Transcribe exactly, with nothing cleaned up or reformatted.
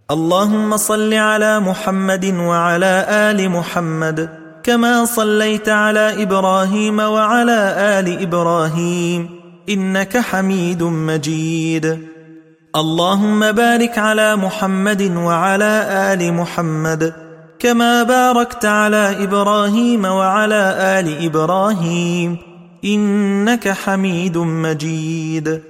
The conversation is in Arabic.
اللهم صل على محمد وعلى آل محمد كما صليت على إبراهيم وعلى آل إبراهيم إنك حميد مجيد. اللهم بارك على محمد وعلى آل محمد كما باركت على إبراهيم وعلى آل إبراهيم إنك حميد مجيد.